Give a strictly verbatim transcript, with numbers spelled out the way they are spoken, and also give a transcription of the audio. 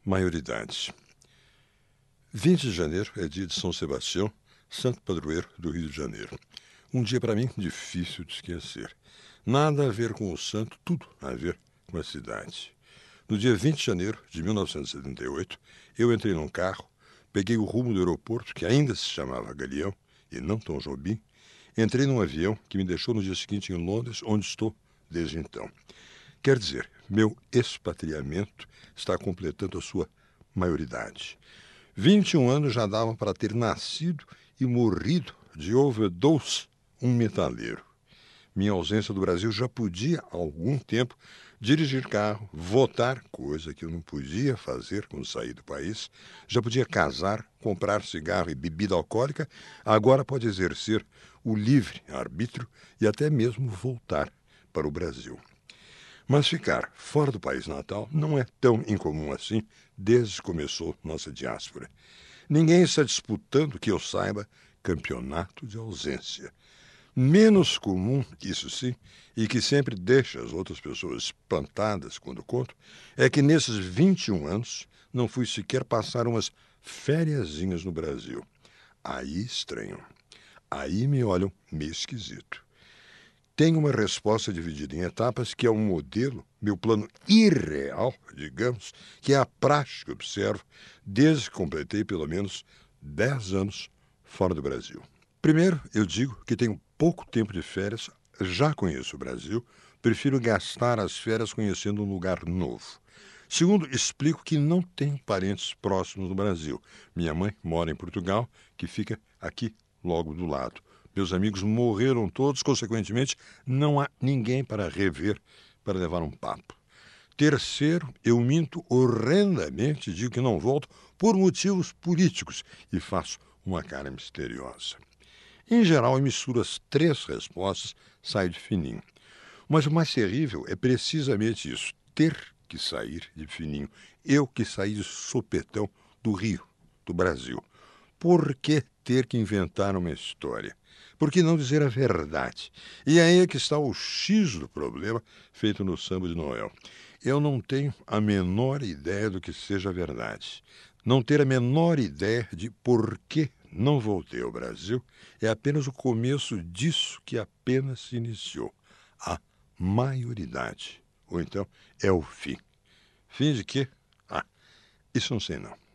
Maioridade. vinte de janeiro é dia de São Sebastião, santo padroeiro do Rio de Janeiro. Um dia, para mim, difícil de esquecer. Nada a ver com o santo, tudo a ver com a cidade. No dia vinte de janeiro de mil novecentos e setenta e oito, eu entrei num carro, peguei o rumo do aeroporto, que ainda se chamava Galeão, e não Tom Jobim, entrei num avião que me deixou no dia seguinte em Londres, onde estou desde então. Quer dizer, meu expatriamento está completando a sua maioridade. vinte e um anos já davam para ter nascido e morrido de overdose um metaleiro. Minha ausência do Brasil já podia, há algum tempo, dirigir carro, votar, coisa que eu não podia fazer quando saí do país, já podia casar, comprar cigarro e bebida alcoólica, agora pode exercer o livre arbítrio e até mesmo voltar para o Brasil. Mas ficar fora do país natal não é tão incomum assim desde que começou nossa diáspora. Ninguém está disputando, que eu saiba, campeonato de ausência. Menos comum, isso sim, e que sempre deixa as outras pessoas espantadas quando conto, é que nesses vinte e um anos não fui sequer passar umas fériasinhas no Brasil. Aí estranham. Aí me olham meio esquisito. Tenho uma resposta dividida em etapas, que é um modelo, meu plano irreal, digamos, que é a prática que observo desde que completei pelo menos dez anos fora do Brasil. Primeiro, eu digo que tenho pouco tempo de férias, já conheço o Brasil, prefiro gastar as férias conhecendo um lugar novo. Segundo, explico que não tenho parentes próximos no Brasil. Minha mãe mora em Portugal, que fica aqui logo do lado. Meus amigos morreram todos, consequentemente, não há ninguém para rever, para levar um papo. Terceiro, eu minto horrendamente, digo que não volto por motivos políticos e faço uma cara misteriosa. Em geral, eu misturo as três respostas, saio de fininho. Mas o mais terrível é precisamente isso, ter que sair de fininho. Eu que saí de sopetão do Rio, do Brasil. Por que ter que inventar uma história? Por que não dizer a verdade? E aí é que está o X do problema feito no samba de Noel. Eu não tenho a menor ideia do que seja a verdade. Não ter a menor ideia de por que não voltei ao Brasil é apenas o começo disso que apenas se iniciou. A maioridade. Ou então é o fim. Fim de quê? Ah, isso não sei não.